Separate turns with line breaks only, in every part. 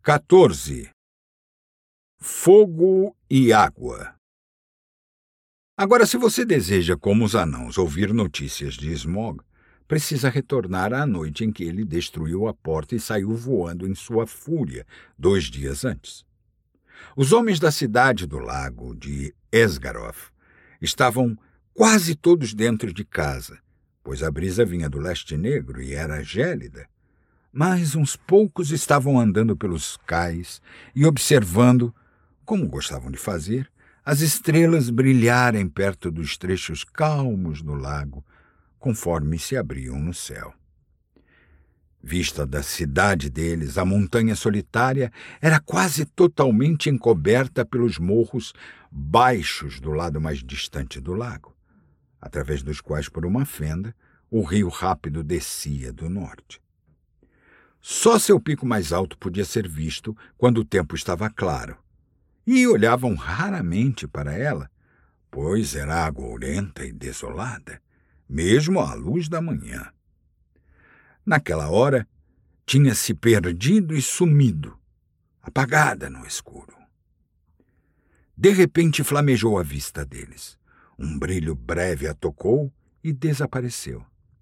14. Fogo e água. Agora, se você deseja, como os anãos, ouvir notícias de Smaug, precisa retornar à noite em que ele destruiu a porta e saiu voando em sua fúria 2 dias antes. Os homens da cidade do lago de Esgaroth estavam quase todos dentro de casa, pois a brisa vinha do leste negro e era gélida. Mas uns poucos estavam andando pelos cais e observando, como gostavam de fazer, as estrelas brilharem perto dos trechos calmos do lago, conforme se abriam no céu. Vista da cidade deles, a montanha solitária era quase totalmente encoberta pelos morros baixos do lado mais distante do lago, através dos quais, por uma fenda, o rio rápido descia do norte. Só seu pico mais alto podia ser visto quando o tempo estava claro, e olhavam raramente para ela, pois era agourenta e desolada, mesmo à luz da manhã. Naquela hora, tinha se perdido e sumido, apagada no escuro. De repente flamejou à vista deles. Um brilho breve a tocou e desapareceu.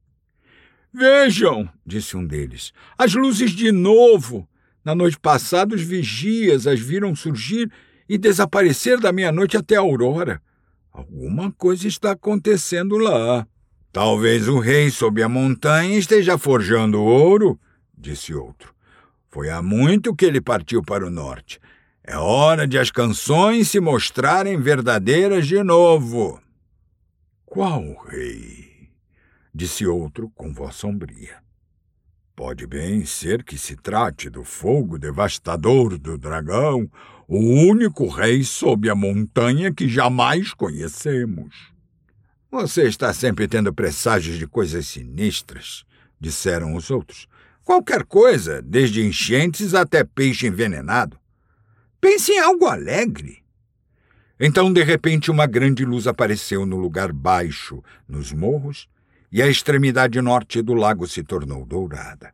"Vejam", disse um deles, "as luzes de novo. Na noite passada os vigias as viram surgir e desaparecer da meia-noite até a aurora. Alguma coisa está acontecendo lá." "Talvez o rei sob a montanha esteja forjando ouro", disse outro. "Foi há muito que ele partiu para o norte. É hora de as canções se mostrarem verdadeiras de novo." "Qual rei?" disse outro com voz sombria. "Pode bem ser que se trate do fogo devastador do dragão, o único rei sob a montanha que jamais conhecemos." "Você está sempre tendo presságios de coisas sinistras", disseram os outros. "Qualquer coisa, desde enchentes até peixe envenenado. Pense em algo alegre." Então, de repente, uma grande luz apareceu no lugar baixo, nos morros, e a extremidade norte do lago se tornou dourada.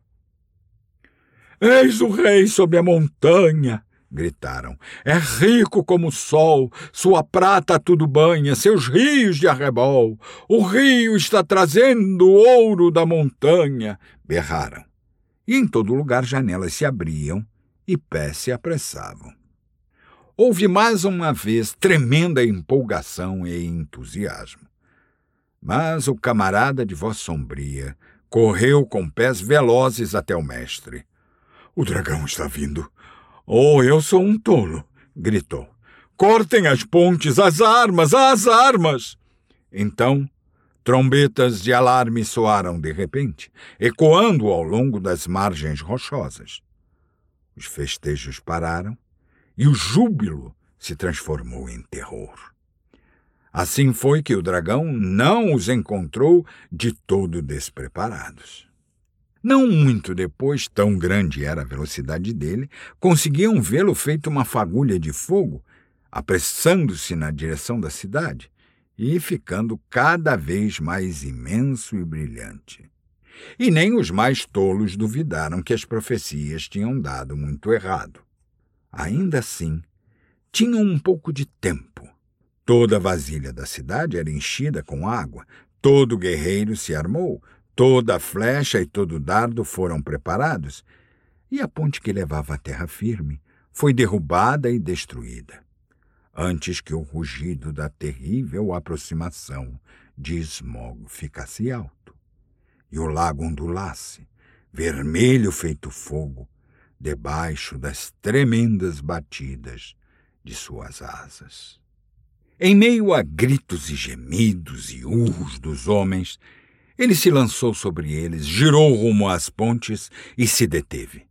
"Eis o rei sob a montanha!" gritaram. "É rico como o sol, sua prata tudo banha, seus rios de arrebol. O rio está trazendo o ouro da montanha!" berraram. E em todo lugar janelas se abriam e pés se apressavam. Houve mais uma vez tremenda empolgação e entusiasmo. Mas o camarada de voz sombria correu com pés velozes até o mestre. "O dragão está vindo. Oh, eu sou um tolo!" gritou. "Cortem as pontes, as armas, as armas!" Então, trombetas de alarme soaram de repente, ecoando ao longo das margens rochosas. Os festejos pararam e o júbilo se transformou em terror. Assim foi que o dragão não os encontrou de todo despreparados. Não muito depois, tão grande era a velocidade dele, conseguiam vê-lo feito uma fagulha de fogo, apressando-se na direção da cidade e ficando cada vez mais imenso e brilhante. E nem os mais tolos duvidaram que as profecias tinham dado muito errado. Ainda assim, tinham um pouco de tempo. Toda a vasilha da cidade era enchida com água, todo guerreiro se armou, toda a flecha e todo o dardo foram preparados, e a ponte que levava à terra firme foi derrubada e destruída, antes que o rugido da terrível aproximação de Smaug ficasse alto, e o lago ondulasse, vermelho feito fogo, debaixo das tremendas batidas de suas asas. Em meio a gritos e gemidos e urros dos homens, ele se lançou sobre eles, girou rumo às pontes e se deteve.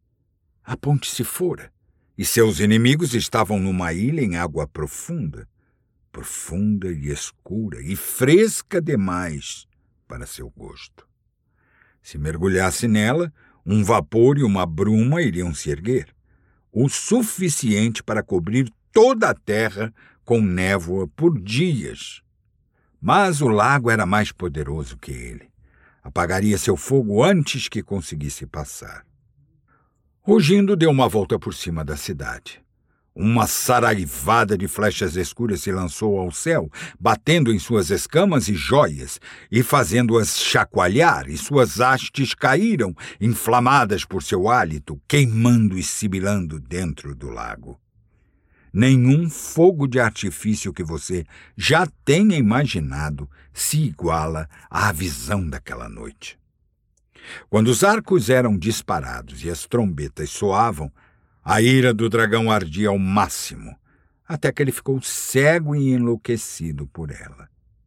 A ponte se fora, e seus inimigos estavam numa ilha em água profunda, profunda e escura e fresca demais para seu gosto. Se mergulhasse nela, um vapor e uma bruma iriam se erguer, o suficiente para cobrir toda a terra com névoa por dias. Mas o lago era mais poderoso que ele. Apagaria seu fogo antes que conseguisse passar. Rugindo deu uma volta por cima da cidade. Uma saraivada de flechas escuras se lançou ao céu, batendo em suas escamas e joias, e fazendo-as chacoalhar, e suas hastes caíram, inflamadas por seu hálito, queimando e sibilando dentro do lago. Nenhum fogo de artifício que você já tenha imaginado se iguala à visão daquela noite. Quando os arcos eram disparados e as trombetas soavam, a ira do dragão ardia ao máximo, até que ele ficou cego e enlouquecido por ela.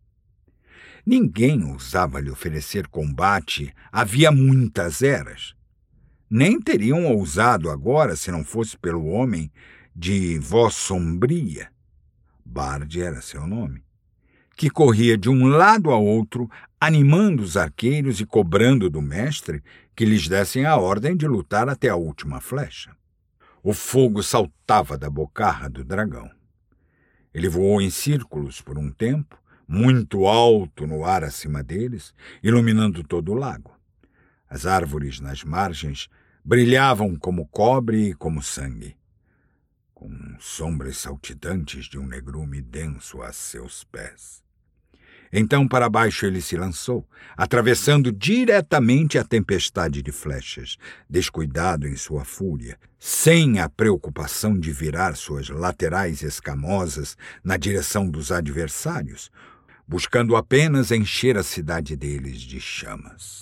Ninguém ousava lhe oferecer combate havia muitas eras. Nem teriam ousado agora se não fosse pelo homem de voz sombria, Bard era seu nome, que corria de um lado a outro, animando os arqueiros e cobrando do mestre que lhes dessem a ordem de lutar até a última flecha. O fogo saltava da bocarra do dragão. Ele voou em círculos por um tempo, muito alto no ar acima deles, iluminando todo o lago. As árvores nas margens brilhavam como cobre e como sangue, com sombras saltitantes de um negrume denso a seus pés. Então para baixo ele se lançou, atravessando diretamente a tempestade de flechas, descuidado em sua fúria, sem a preocupação de virar suas laterais escamosas na direção dos adversários, buscando apenas encher a cidade deles de chamas.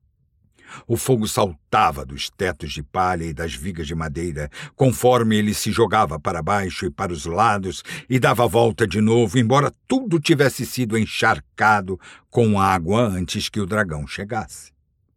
O fogo saltava dos tetos de palha e das vigas de madeira, conforme ele se jogava para baixo e para os lados e dava a volta de novo, embora tudo tivesse sido encharcado com água antes que o dragão chegasse.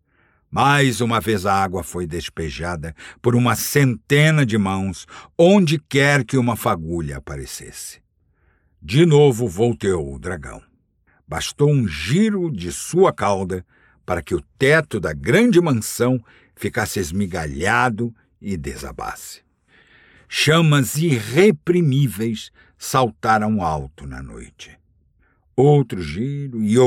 Mais uma vez a água foi despejada por uma centena de mãos, onde quer que uma fagulha aparecesse. De novo volteou o dragão. Bastou um giro de sua cauda para que o teto da grande mansão ficasse esmigalhado e desabasse. Chamas irreprimíveis saltaram alto na noite. Outro giro e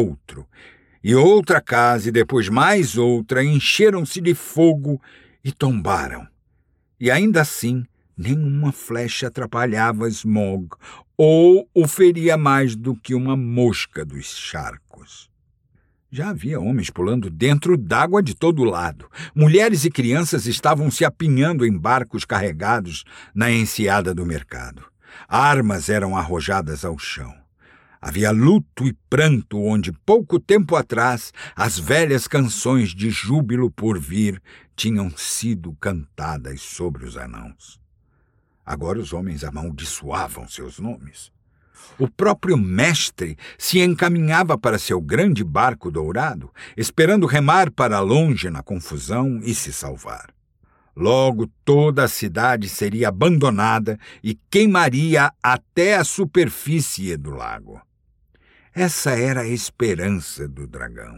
outra casa e depois mais outra encheram-se de fogo e tombaram. E ainda assim, nenhuma flecha atrapalhava Smaug ou o feria mais do que uma mosca dos charcos. Já havia homens pulando dentro d'água de todo lado. Mulheres e crianças estavam se apinhando em barcos carregados na enseada do mercado. Armas eram arrojadas ao chão. Havia luto e pranto onde, pouco tempo atrás, as velhas canções de júbilo por vir tinham sido cantadas sobre os anãos. Agora os homens amaldiçoavam seus nomes. O próprio mestre se encaminhava para seu grande barco dourado, esperando remar para longe na confusão e se salvar. Logo toda a cidade seria abandonada e queimaria até a superfície do lago. Essa era a esperança do dragão.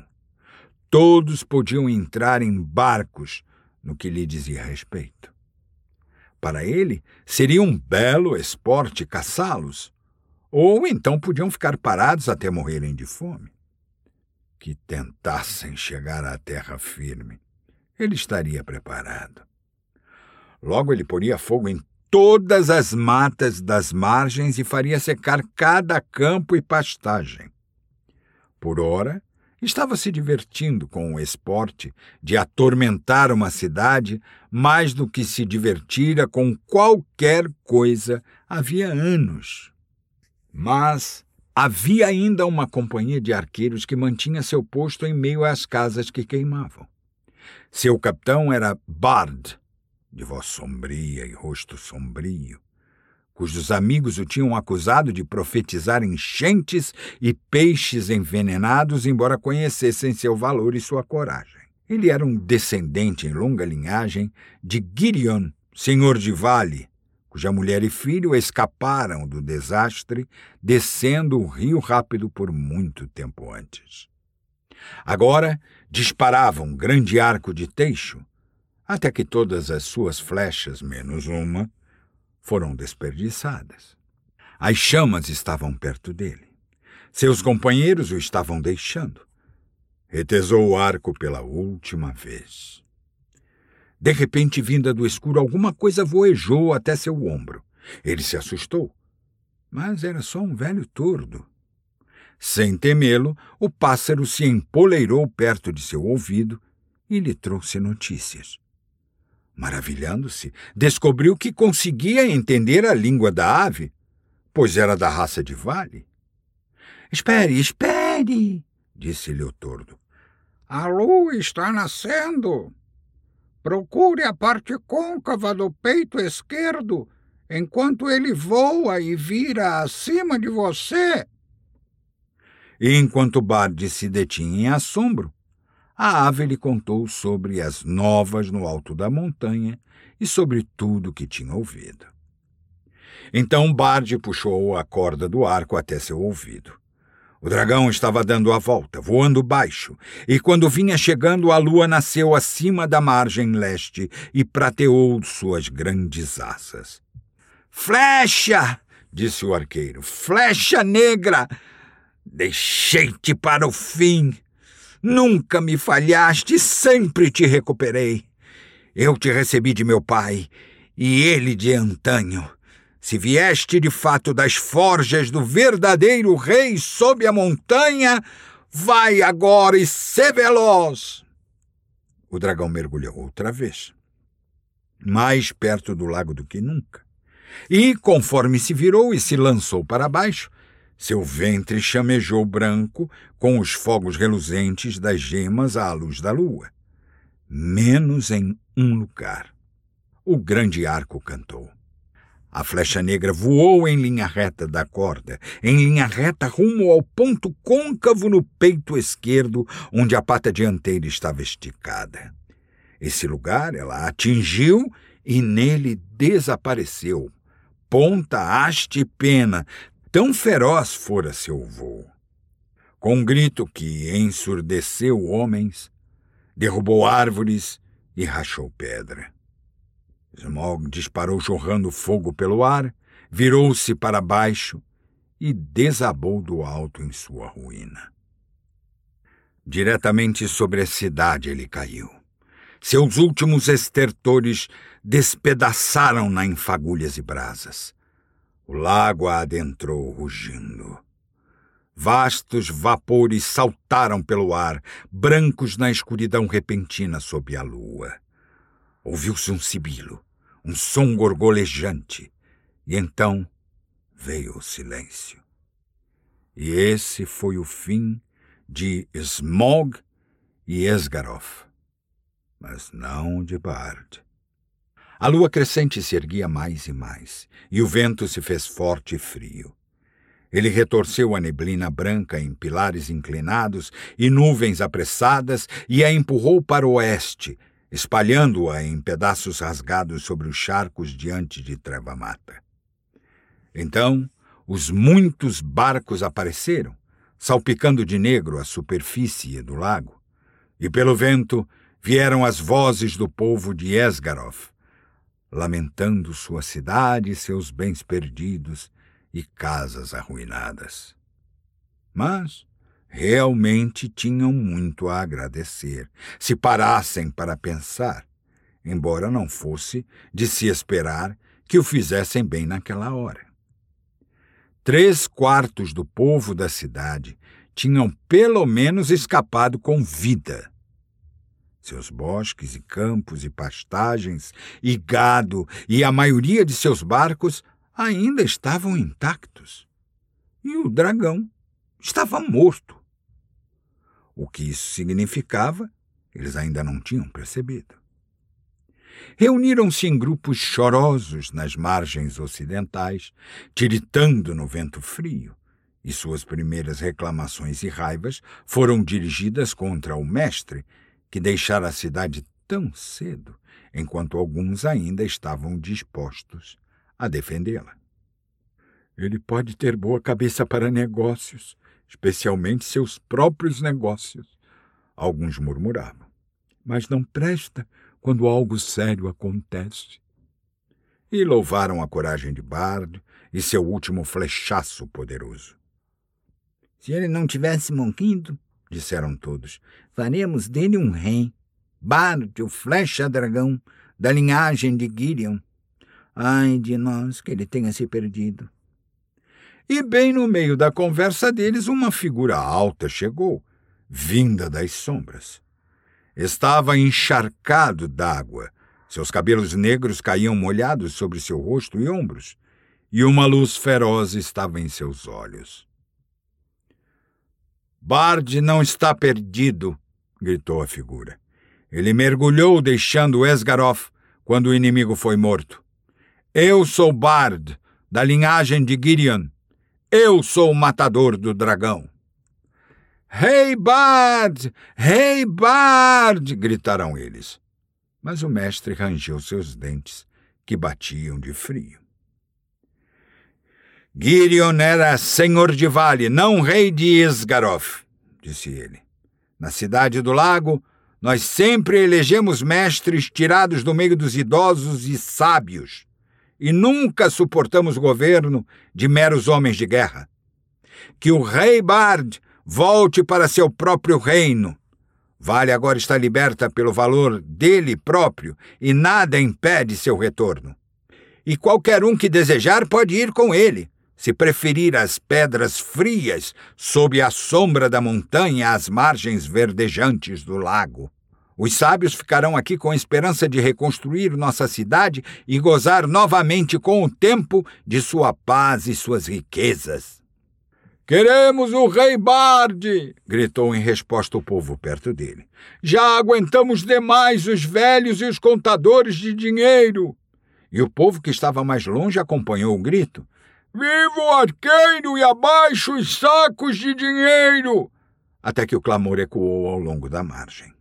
Todos podiam entrar em barcos no que lhe dizia respeito. Para ele, seria um belo esporte caçá-los, ou então podiam ficar parados até morrerem de fome. Que tentassem chegar à terra firme, ele estaria preparado. Logo ele poria fogo em todas as matas das margens e faria secar cada campo e pastagem. Por ora, estava se divertindo com o esporte de atormentar uma cidade mais do que se divertira com qualquer coisa havia anos. Mas havia ainda uma companhia de arqueiros que mantinha seu posto em meio às casas que queimavam. Seu capitão era Bard, de voz sombria e rosto sombrio, cujos amigos o tinham acusado de profetizar enchentes e peixes envenenados, embora conhecessem seu valor e sua coragem. Ele era um descendente em longa linhagem de Girion, senhor de Vale, cuja mulher e filho escaparam do desastre, descendo o rio rápido por muito tempo antes. Agora disparava um grande arco de teixo, até que todas as suas flechas, menos uma, foram desperdiçadas. As chamas estavam perto dele. Seus companheiros o estavam deixando. Retesou o arco pela última vez. De repente, vinda do escuro, alguma coisa voejou até seu ombro. Ele se assustou, mas era só um velho tordo. Sem temê-lo, o pássaro se empoleirou perto de seu ouvido e lhe trouxe notícias. Maravilhando-se, descobriu que conseguia entender a língua da ave, pois era da raça de vale. Espere, disse-lhe o tordo. A lua está nascendo. Procure a parte côncava do peito esquerdo, enquanto ele voa e vira acima de você. E enquanto Bard se detinha em assombro, a ave lhe contou sobre as novas no alto da montanha e sobre tudo que tinha ouvido. Então Bard puxou a corda do arco até seu ouvido. O dragão estava dando a volta, voando baixo, e quando vinha chegando, a lua nasceu acima da margem leste e prateou suas grandes asas. Flecha! Disse o arqueiro. Flecha negra! Deixei-te para o fim. Nunca me falhaste, sempre te recuperei. Eu te recebi de meu pai, e ele de antanho. Se vieste de fato das forjas do verdadeiro rei sob a montanha, vai agora e sê veloz. O dragão mergulhou outra vez, mais perto do lago do que nunca. E, conforme se virou e se lançou para baixo, seu ventre chamejou branco com os fogos reluzentes das gemas à luz da lua. Menos em um lugar. O grande arco cantou. A flecha negra voou em linha reta da corda, em linha reta rumo ao ponto côncavo no peito esquerdo, onde a pata dianteira estava esticada. Esse lugar ela atingiu e nele desapareceu. Ponta, haste e pena, tão feroz fora seu voo. Com um grito que ensurdeceu homens, derrubou árvores e rachou pedra. Smaug disparou jorrando fogo pelo ar, virou-se para baixo e desabou do alto em sua ruína. Diretamente sobre a cidade ele caiu. Seus últimos estertores despedaçaram-na em fagulhas e brasas. O lago a adentrou rugindo. Vastos vapores saltaram pelo ar, brancos na escuridão repentina sob a lua. Ouviu-se um sibilo, um som gorgolejante, e então veio o silêncio. E esse foi o fim de Smaug e Esgaroth, mas não de Bard. A lua crescente se erguia mais e mais, e o vento se fez forte e frio. Ele retorceu a neblina branca em pilares inclinados e nuvens apressadas e a empurrou para o oeste, espalhando-a em pedaços rasgados sobre os charcos diante de Treva-mata. Então, os muitos barcos apareceram, salpicando de negro a superfície do lago, e pelo vento vieram as vozes do povo de Esgaroth, lamentando sua cidade e seus bens perdidos e casas arruinadas. Mas realmente tinham muito a agradecer, se parassem para pensar, embora não fosse de se esperar que o fizessem bem naquela hora. 3/4 do povo da cidade tinham pelo menos escapado com vida. Seus bosques e campos e pastagens e gado e a maioria de seus barcos ainda estavam intactos. E o dragão estava morto. O que isso significava, eles ainda não tinham percebido. Reuniram-se em grupos chorosos nas margens ocidentais, tiritando no vento frio, e suas primeiras reclamações e raivas foram dirigidas contra o mestre, que deixara a cidade tão cedo, enquanto alguns ainda estavam dispostos a defendê-la. Ele pode ter boa cabeça para negócios, especialmente seus próprios negócios, alguns murmuravam, mas não presta quando algo sério acontece. E louvaram a coragem de Bard e seu último flechaço poderoso. Se ele não tivesse morrido, disseram todos, faremos dele um rei. Bard, o flecha-dragão, da linhagem de Gideon. Ai de nós que ele tenha se perdido. E bem no meio da conversa deles, uma figura alta chegou, vinda das sombras. Estava encharcado d'água, seus cabelos negros caíam molhados sobre seu rosto e ombros, e uma luz feroz estava em seus olhos. Bard não está perdido, gritou a figura. Ele mergulhou deixando Esgaroth quando o inimigo foi morto. Eu sou Bard, da linhagem de Gideon. Eu sou o matador do dragão. Rei Bard! Rei Bard! Gritaram eles. Mas o mestre rangeu seus dentes, que batiam de frio. Gideon era senhor de vale, não rei de Esgaroth, disse ele. Na cidade do lago, nós sempre elegemos mestres tirados do meio dos idosos e sábios, e nunca suportamos governo de meros homens de guerra. Que o rei Bard volte para seu próprio reino. Vale agora está liberta pelo valor dele próprio e nada impede seu retorno. E qualquer um que desejar pode ir com ele, se preferir as pedras frias sob a sombra da montanha às margens verdejantes do lago. Os sábios ficarão aqui com a esperança de reconstruir nossa cidade e gozar novamente com o tempo de sua paz e suas riquezas. Queremos o rei Bard! Gritou em resposta o povo perto dele. Já aguentamos demais os velhos e os contadores de dinheiro! E o povo que estava mais longe acompanhou o grito. Viva o arqueiro e abaixo os sacos de dinheiro! Até que o clamor ecoou ao longo da margem.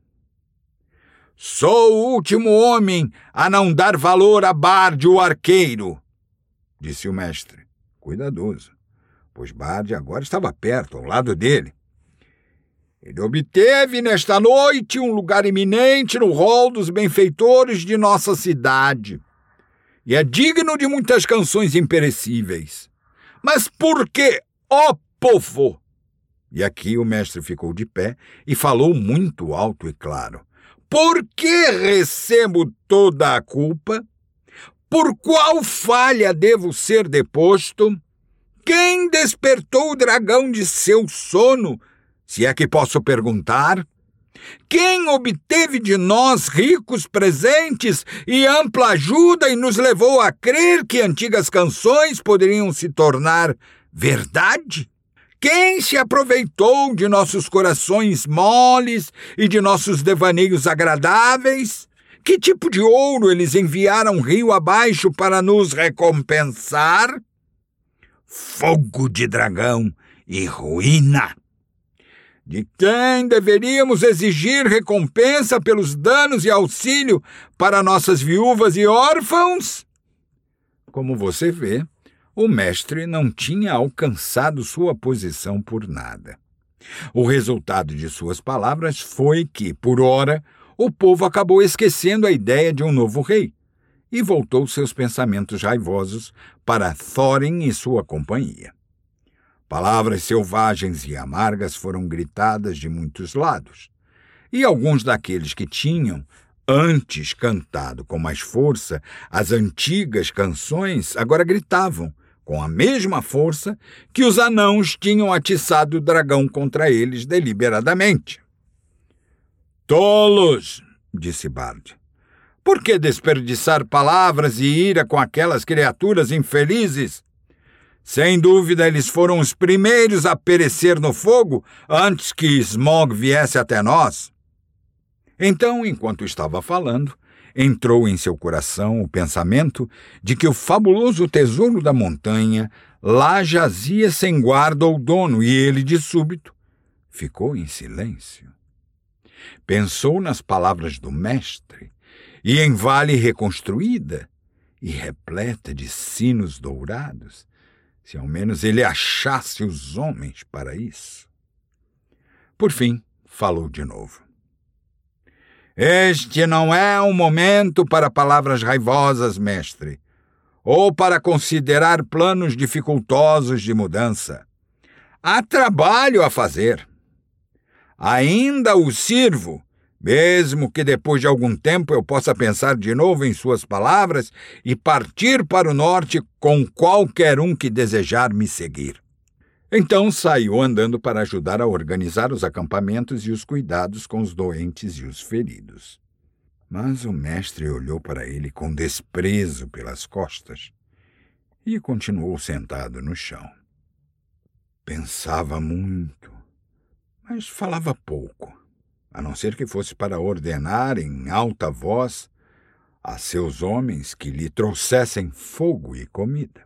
Sou o último homem a não dar valor a Bard, o arqueiro, disse o mestre, cuidadoso, pois Bard agora estava perto, ao lado dele. Ele obteve nesta noite um lugar eminente no rol dos benfeitores de nossa cidade, e é digno de muitas canções imperecíveis. Mas por que, ó povo? E aqui o mestre ficou de pé e falou muito alto e claro. Por que recebo toda a culpa? Por qual falha devo ser deposto? Quem despertou o dragão de seu sono, se é que posso perguntar? Quem obteve de nós ricos presentes e ampla ajuda e nos levou a crer que antigas canções poderiam se tornar verdade? Quem se aproveitou de nossos corações moles e de nossos devaneios agradáveis? Que tipo de ouro eles enviaram rio abaixo para nos recompensar? Fogo de dragão e ruína. De quem deveríamos exigir recompensa pelos danos e auxílio para nossas viúvas e órfãos? Como você vê, o mestre não tinha alcançado sua posição por nada. O resultado de suas palavras foi que, por ora, o povo acabou esquecendo a ideia de um novo rei e voltou seus pensamentos raivosos para Thorin e sua companhia. Palavras selvagens e amargas foram gritadas de muitos lados, e alguns daqueles que tinham antes cantado com mais força as antigas canções agora gritavam, com a mesma força que os anãos tinham atiçado o dragão contra eles deliberadamente. Tolos, disse Bard. Por que desperdiçar palavras e ira com aquelas criaturas infelizes? Sem dúvida, eles foram os primeiros a perecer no fogo antes que Smaug viesse até nós. Então, enquanto estava falando, entrou em seu coração o pensamento de que o fabuloso tesouro da montanha lá jazia sem guarda ou dono, e ele, de súbito, ficou em silêncio. Pensou nas palavras do mestre, e em vale reconstruída e repleta de sinos dourados, se ao menos ele achasse os homens para isso. Por fim, falou de novo. Este não é um momento para palavras raivosas, mestre, ou para considerar planos dificultosos de mudança. Há trabalho a fazer. Ainda o sirvo, Mesmo que depois de algum tempo eu possa pensar de novo em suas palavras e partir para o norte com qualquer um que desejar me seguir. Então saiu andando para ajudar a organizar os acampamentos e os cuidados com os doentes e os feridos. Mas o mestre olhou para ele com desprezo pelas costas e continuou sentado no chão. Pensava muito, mas falava pouco, a não ser que fosse para ordenar em alta voz a seus homens que lhe trouxessem fogo e comida.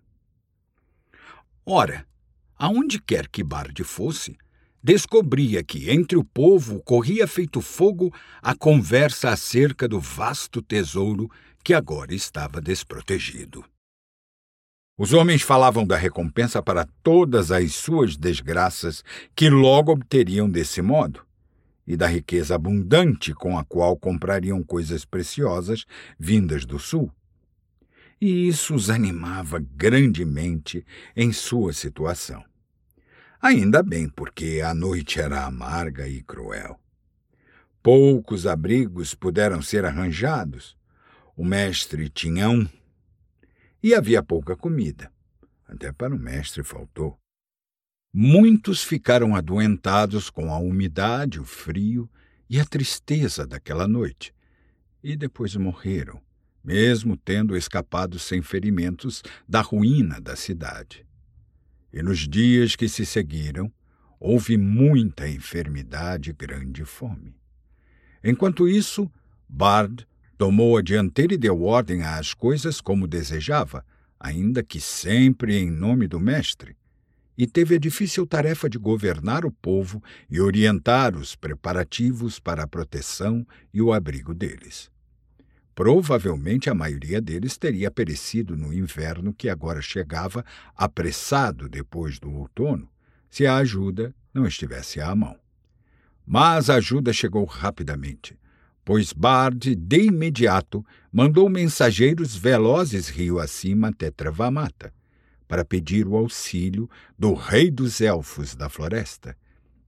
Ora, aonde quer que Bard fosse, descobria que entre o povo corria feito fogo a conversa acerca do vasto tesouro que agora estava desprotegido. Os homens falavam da recompensa para todas as suas desgraças que logo obteriam desse modo, e da riqueza abundante com a qual comprariam coisas preciosas vindas do sul. E isso os animava grandemente em sua situação. Ainda bem, porque a noite era amarga e cruel. Poucos abrigos puderam ser arranjados. O mestre tinha um. E havia pouca comida. Até para o mestre faltou. Muitos ficaram adoentados com a umidade, o frio e a tristeza daquela noite. E depois morreram, mesmo tendo escapado sem ferimentos da ruína da cidade. E nos dias que se seguiram, houve muita enfermidade e grande fome. Enquanto isso, Bard tomou a dianteira e deu ordem às coisas como desejava, ainda que sempre em nome do mestre, e teve a difícil tarefa de governar o povo e orientar os preparativos para a proteção e o abrigo deles. Provavelmente a maioria deles teria perecido no inverno que agora chegava apressado depois do outono, se a ajuda não estivesse à mão. Mas a ajuda chegou rapidamente, pois Bard, de imediato, mandou mensageiros velozes rio acima até Trevamata, para pedir o auxílio do rei dos elfos da floresta.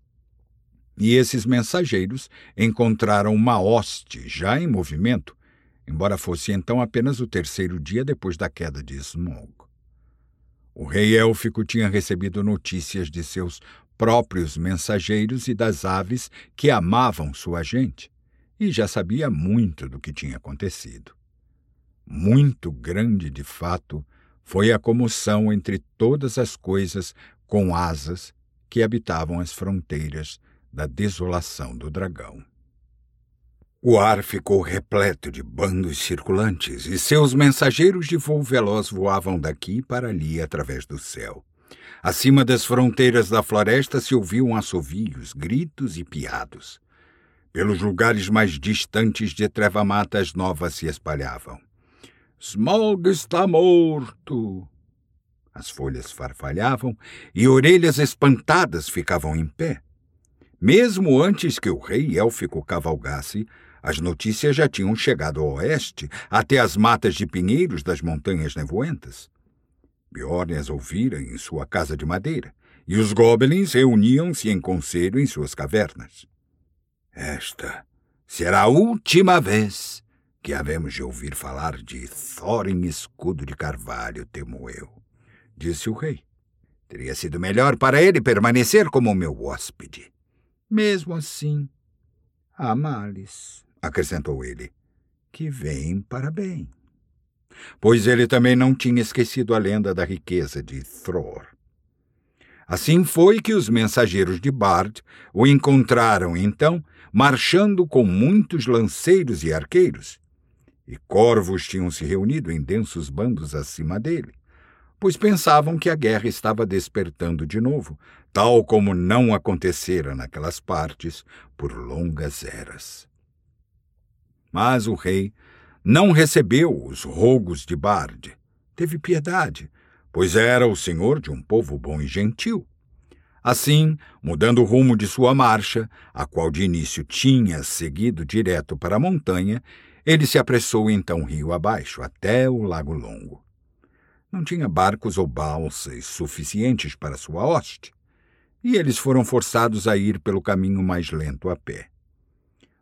E esses mensageiros encontraram uma hoste já em movimento, embora fosse então apenas o terceiro dia depois da queda de Smaug. O rei élfico tinha recebido notícias de seus próprios mensageiros e das aves que amavam sua gente, e já sabia muito do que tinha acontecido. Muito grande, de fato, foi a comoção entre todas as coisas com asas que habitavam as fronteiras da desolação do dragão. O ar ficou repleto de bandos circulantes, e seus mensageiros de voo veloz voavam daqui para ali através do céu. Acima das fronteiras da floresta se ouviam assovios, gritos e piados. Pelos lugares mais distantes de Trevamata as novas se espalhavam. Smaug está morto! As folhas farfalhavam e orelhas espantadas ficavam em pé. Mesmo antes que o rei élfico cavalgasse, as notícias já tinham chegado ao oeste, até as matas de pinheiros das montanhas nevoentas. Bjorn as ouvira em sua casa de madeira, e os goblins reuniam-se em conselho em suas cavernas. Esta será a última vez que havemos de ouvir falar de Thorin Escudo de Carvalho, temo eu, disse o rei. Teria sido melhor para ele permanecer como meu hóspede. Mesmo assim, há males, acrescentou ele, que vêm para bem. Pois ele também não tinha esquecido a lenda da riqueza de Thror. Assim foi que os mensageiros de Bard o encontraram, então, marchando com muitos lanceiros e arqueiros, e corvos tinham se reunido em densos bandos acima dele, pois pensavam que a guerra estava despertando de novo, tal como não acontecera naquelas partes por longas eras. Mas o rei não recebeu os rogos de Bard. Teve piedade, pois era o senhor de um povo bom e gentil. Assim, mudando o rumo de sua marcha, a qual de início tinha seguido direto para a montanha, ele se apressou então rio abaixo, até o Lago Longo. Não tinha barcos ou balsas suficientes para sua hoste, e eles foram forçados a ir pelo caminho mais lento a pé.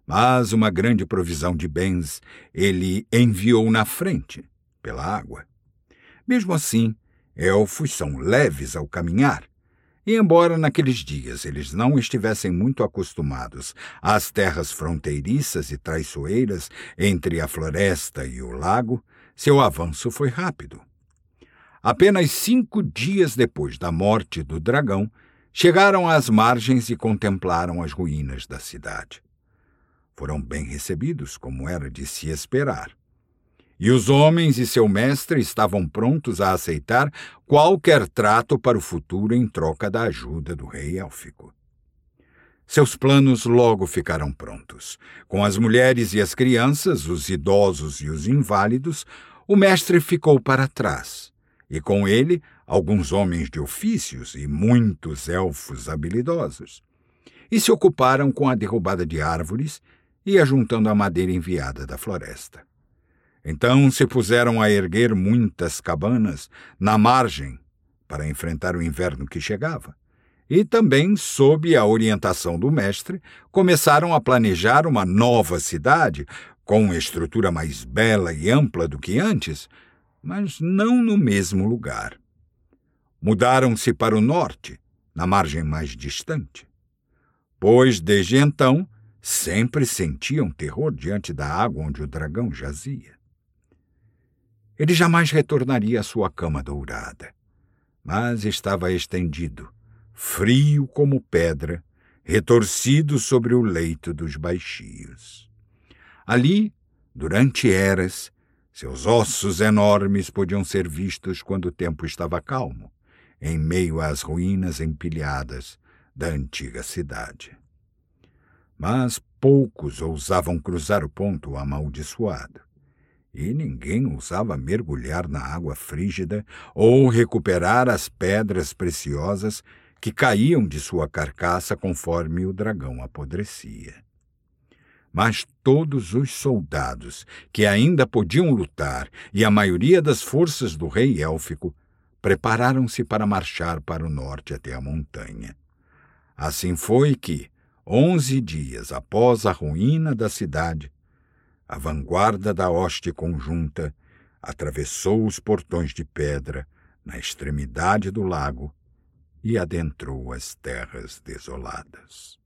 Mas uma grande provisão de bens ele enviou na frente, pela água. Mesmo assim, elfos são leves ao caminhar, e embora naqueles dias eles não estivessem muito acostumados às terras fronteiriças e traiçoeiras entre a floresta e o lago, seu avanço foi rápido. Apenas 5 dias depois da morte do dragão, chegaram às margens e contemplaram as ruínas da cidade. Foram bem recebidos, como era de se esperar. E os homens e seu mestre estavam prontos a aceitar qualquer trato para o futuro em troca da ajuda do rei élfico. Seus planos logo ficaram prontos. Com as mulheres e as crianças, os idosos e os inválidos, o mestre ficou para trás, e com ele alguns homens de ofícios e muitos elfos habilidosos, e se ocuparam com a derrubada de árvores e ajuntando a madeira enviada da floresta. Então se puseram a erguer muitas cabanas na margem para enfrentar o inverno que chegava. E também, sob a orientação do mestre, começaram a planejar uma nova cidade com estrutura mais bela e ampla do que antes, mas não no mesmo lugar. Mudaram-se para o norte, na margem mais distante, pois desde então sempre sentiam terror diante da água onde o dragão jazia. Ele jamais retornaria à sua cama dourada, mas estava estendido, frio como pedra, retorcido sobre o leito dos baixios. Ali, durante eras, seus ossos enormes podiam ser vistos quando o tempo estava calmo, em meio às ruínas empilhadas da antiga cidade. Mas poucos ousavam cruzar o ponto amaldiçoado, e ninguém ousava mergulhar na água frígida ou recuperar as pedras preciosas que caíam de sua carcaça conforme o dragão apodrecia. Mas todos os soldados que ainda podiam lutar e a maioria das forças do rei élfico prepararam-se para marchar para o norte até a montanha. Assim foi que, 11 dias após a ruína da cidade, a vanguarda da hoste conjunta atravessou os portões de pedra na extremidade do lago e adentrou as terras desoladas.